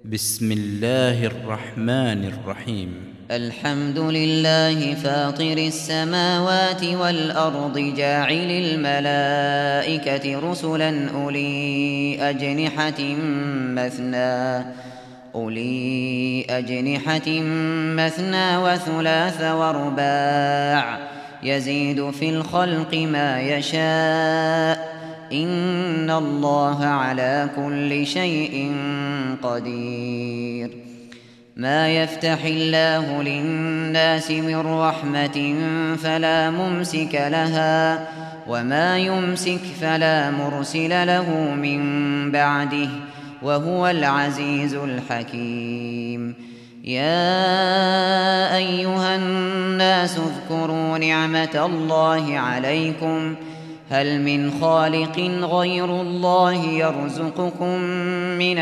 بسم الله الرحمن الرحيم. الحمد لله فاطر السماوات والأرض جاعل الملائكة رسلا أولي أجنحة مثنى وثلاث ورباع يزيد في الخلق ما يشاء إن الله على كل شيء قدير. ما يفتح الله للناس من رحمة فلا ممسك لها وما يمسك فلا مرسل له من بعده وهو العزيز الحكيم. يا أيها الناس اذكروا نعمة الله عليكم هل من خالق غير الله يرزقكم من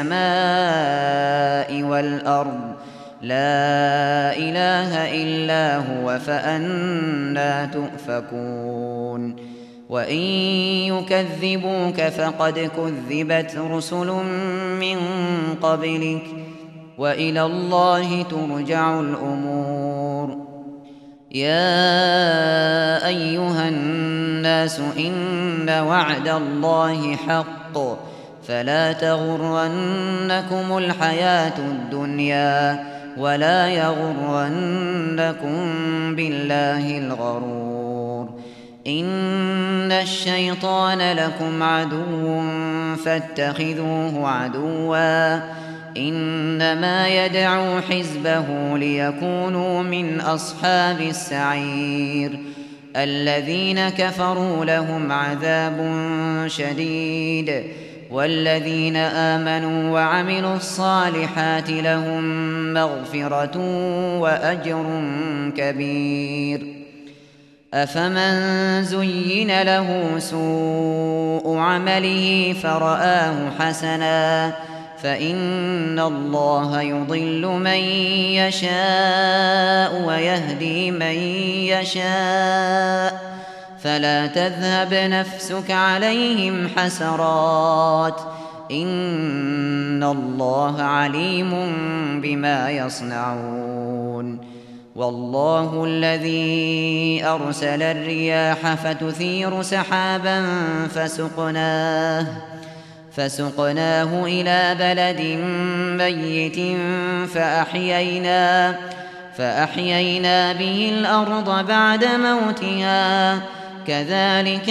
السماء والأرض لا إله إلا هو فأنى تؤفكون. وإن يكذبوك فقد كذبت رسل من قبلك وإلى الله ترجع الأمور. يا أيها الناس إن وعد الله حق فلا تغرنكم الحياة الدنيا ولا يغرنكم بالله الغرور. إن الشيطان لكم عدو فاتخذوه عدوا إنما يدعو حزبه ليكونوا من أصحاب السعير. الذين كفروا لهم عذاب شديد والذين آمنوا وعملوا الصالحات لهم مغفرة وأجر كبير. أفمن زين له سوء عمله فرآه حسنا فإن الله يضل من يشاء ويهدي من يشاء فلا تذهب نفسك عليهم حسرات إن الله عليم بما يصنعون. والله الذي أرسل الرياح فتثير سحابا فسقناه إلى بلد ميت فأحيينا به الأرض بعد موتها كذلك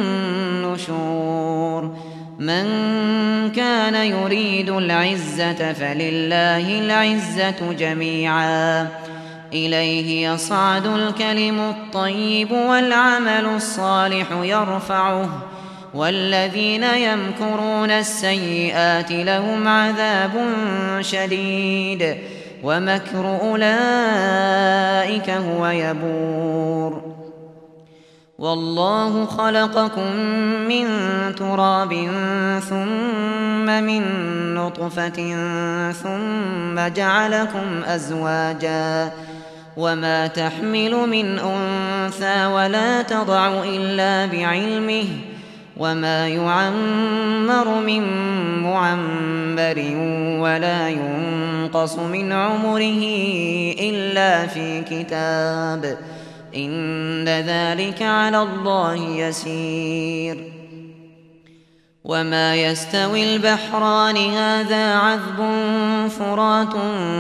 النشور. من كان يريد العزة فلله العزة جميعا إليه يصعد الكلم الطيب والعمل الصالح يرفعه والذين يمكرون السيئات لهم عذاب شديد ومكر أولئك هو يبور. والله خلقكم من تراب ثم من نطفة ثم جعلكم أزواجا وما تحمل من أنثى ولا تضع إلا بعلمه وما يعمر من معمر ولا ينقص من عمره إلا في كتاب إن ذلك على الله يسير. وما يستوي البحران هذا عذب فرات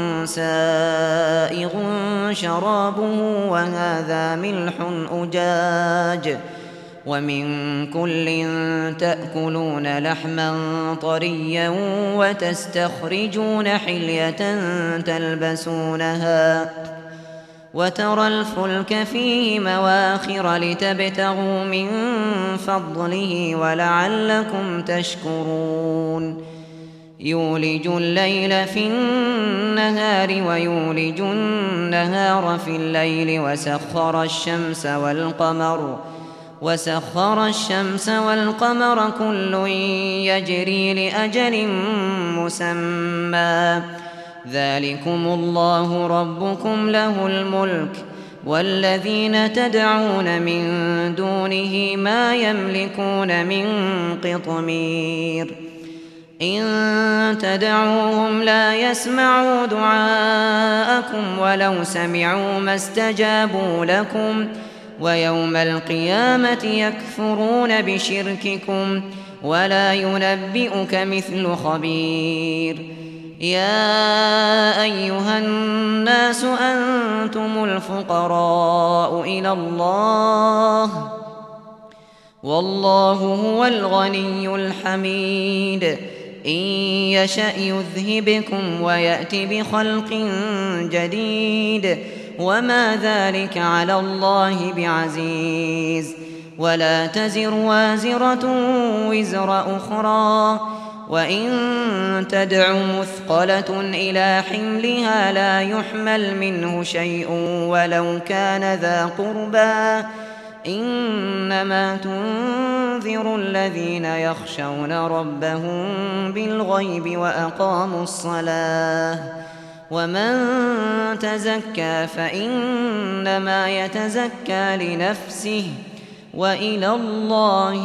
سائغ شرابه وهذا ملح أجاج ومن كل تأكلون لحما طريا وتستخرجون حلية تلبسونها وترى الفلك فيه مواخر لتبتغوا من فضله ولعلكم تشكرون. يولج الليل في النهار ويولج النهار في الليل وسخر الشمس والقمر كل يجري لأجل مسمى ذلكم الله ربكم له الملك والذين تدعون من دونه ما يملكون من قطمير. إن تدعوهم لا يسمعوا دعاءكم ولو سمعوا ما استجابوا لكم ويوم القيامة يكفرون بشرككم ولا ينبئك مثل خبير يا أيها الناس أنتم الفقراء إلى الله والله هو الغني الحميد إن يشأ يذهبكم ويأت بخلق جديد وما ذلك على الله بعزيز ولا تزر وازرة وزر أخرى وإن تدع مثقلة إلى حملها لا يحمل منه شيء ولو كان ذا قربى إنما تنذر الذين يخشون ربهم بالغيب وأقاموا الصلاة ومن تزكى فإنما يتزكى لنفسه وإلى الله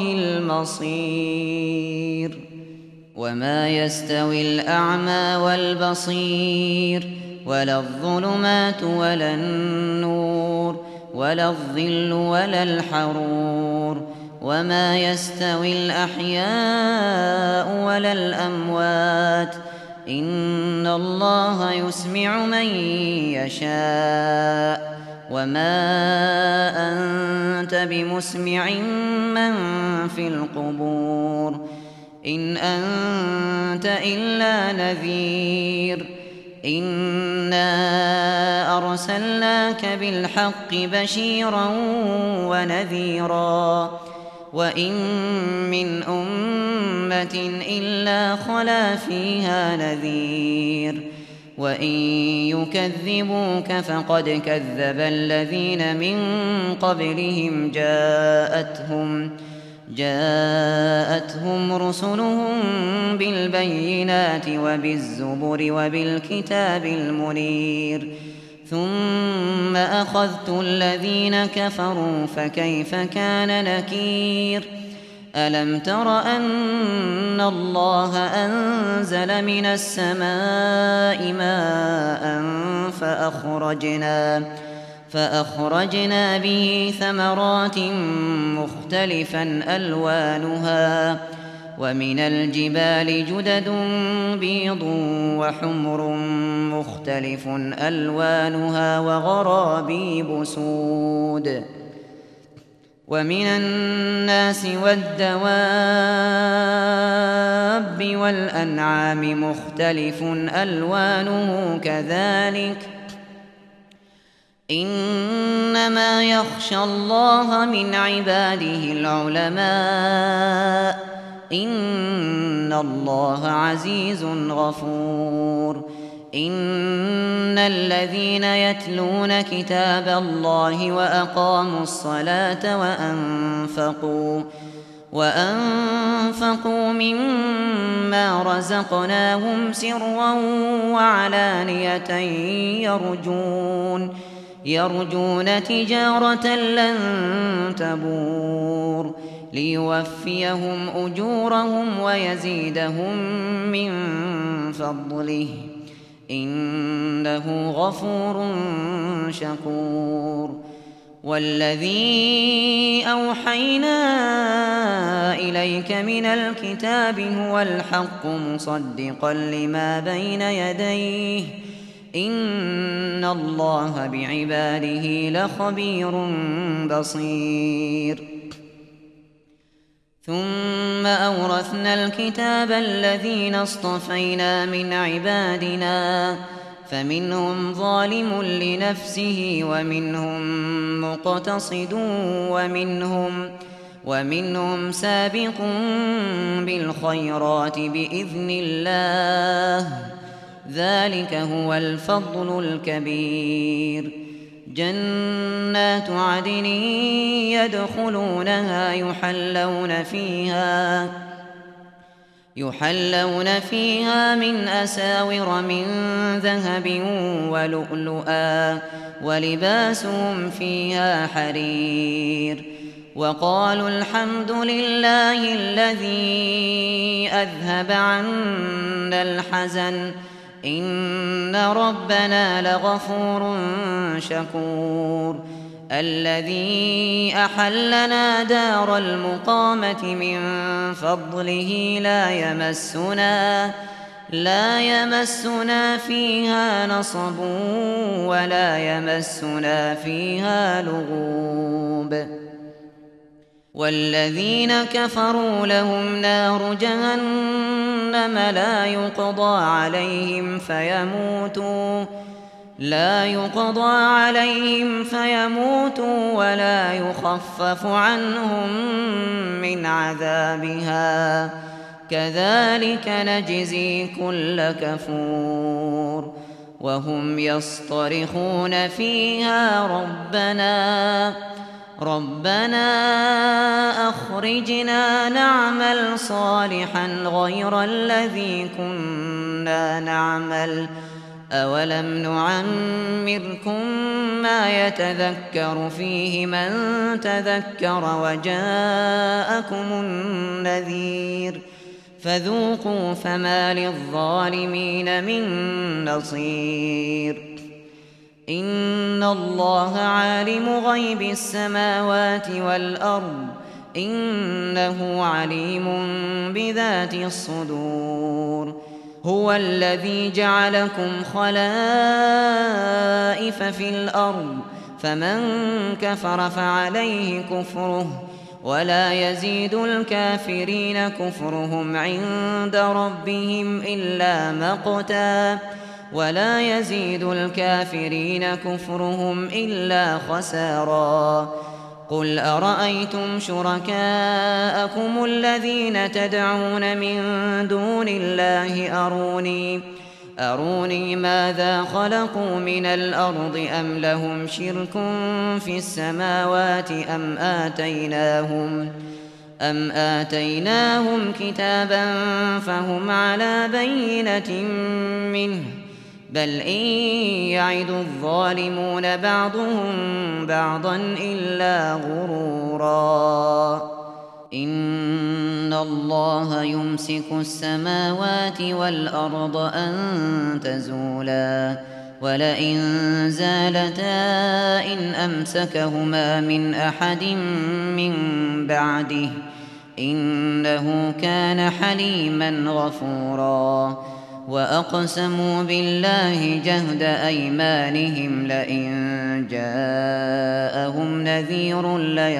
المصير وما يستوي الأعمى والبصير ولا الظلمات ولا النور ولا الظل ولا الحرور وما يستوي الأحياء ولا الأموات إن الله يسمع من يشاء وما أنت بمسمع من في القبور إن أنت إلا نذير إنا أرسلناك بالحق بشيرا ونذيرا وإن من أمة إلا خلا فيها نذير وإن يكذبوك فقد كذب الذين من قبلهم جاءتهم رسلهم بالبينات وبالزبر وبالكتاب المنير ثم أخذت الذين كفروا فكيف كان نكير ألم تر أن الله أنزل من السماء ماء فأخرجنا به ثمرات مختلفا ألوانها ومن الجبال جدد بيض وحمر مختلف ألوانها وغرابيب سود ومن الناس والدواب والأنعام مختلف ألوانه كذلك إنما يخشى الله من عباده العلماء إن الله عزيز غفور إن الذين يتلون كتاب الله وأقاموا الصلاة وأنفقوا مما رزقناهم سرا وعلانية يرجون تجارة لن تبور ليوفيهم أجورهم ويزيدهم من فضله إنه غفور شكور والذي أوحينا إليك من الكتاب هو الحق مصدقا لما بين يديه إن الله بعباده لخبير بصير ثم أورثنا الكتاب الذين اصطفينا من عبادنا فمنهم ظالم لنفسه ومنهم مقتصد ومنهم سابق بالخيرات بإذن الله ذلك هو الفضل الكبير جنات عدن يدخلونها يحلون فيها من أساور من ذهب ولؤلؤا ولباسهم فيها حرير وقالوا الحمد لله الذي أذهب عنا الحزن إن ربنا لغفور شكور الذي أحلنا دار المقامة من فضله لا يمسنا فيها نصب ولا يمسنا فيها لغوب والذين كفروا لهم نار جهنم لا يقضى عليهم فيموتوا ولا يخفف عنهم من عذابها كذلك نجزي كل كفور وهم يصطرخون فيها ربنا أخرجنا نعمل صالحا غير الذي كنا نعمل أولم نعمركم ما يتذكر فيه من تذكر وجاءكم النذير فذوقوا فما للظالمين من نصير إن الله عالم غيب السماوات والأرض إنه عليم بذات الصدور هو الذي جعلكم خلائف في الأرض فمن كفر فعليه كفره ولا يزيد الكافرين كفرهم عند ربهم إلا مقتا ولا يزيد الكافرين كفرهم إلا خسارا قل أرأيتم شركاءكم الذين تدعون من دون الله أروني ماذا خلقوا من الأرض أم لهم شرك في السماوات أم آتيناهم كتابا فهم على بينة منه بل إن يعد الظالمون بعضهم بعضا إلا غرورا إن الله يمسك السماوات والأرض أن تزولا ولئن زالتا إن أمسكهما من أحد من بعده إنه كان حليما غفورا وأقسموا بالله جهد أيمانهم لئن جاءهم نذير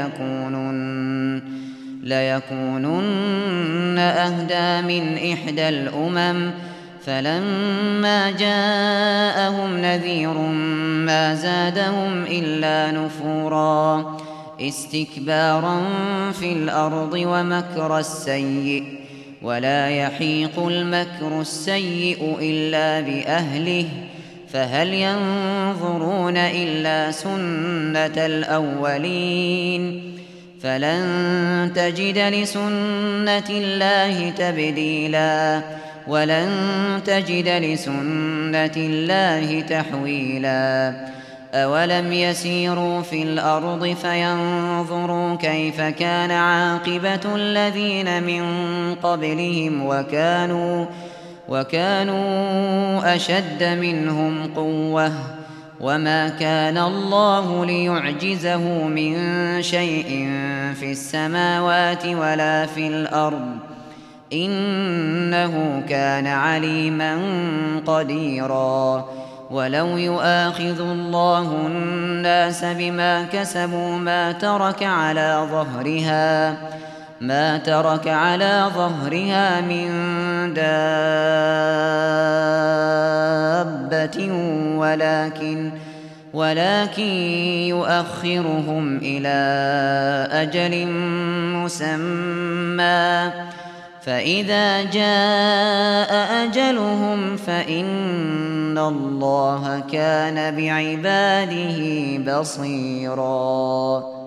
ليكونن أهدى من إحدى الأمم فلما جاءهم نذير ما زادهم إلا نفورا استكبارا في الأرض ومكر السيء ولا يحيق المكر السيء إلا بأهله فهل ينظرون إلا سنة الأولين فلن تجد لسنة الله تبديلا ولن تجد لسنة الله تحويلا أولم يسيروا في الأرض فينظروا كيف كان عاقبة الذين من قبلهم وكانوا أشد منهم قوة وما كان الله ليعجزه من شيء في السماوات ولا في الأرض إنه كان عليما قديرا ولو يؤاخذ الله الناس بما كسبوا ما ترك على ظهرها من دابة ولكن يؤخرهم إلى أجل مسمى فإذا جاء أجلهم فإن الله كان بعباده بصيراً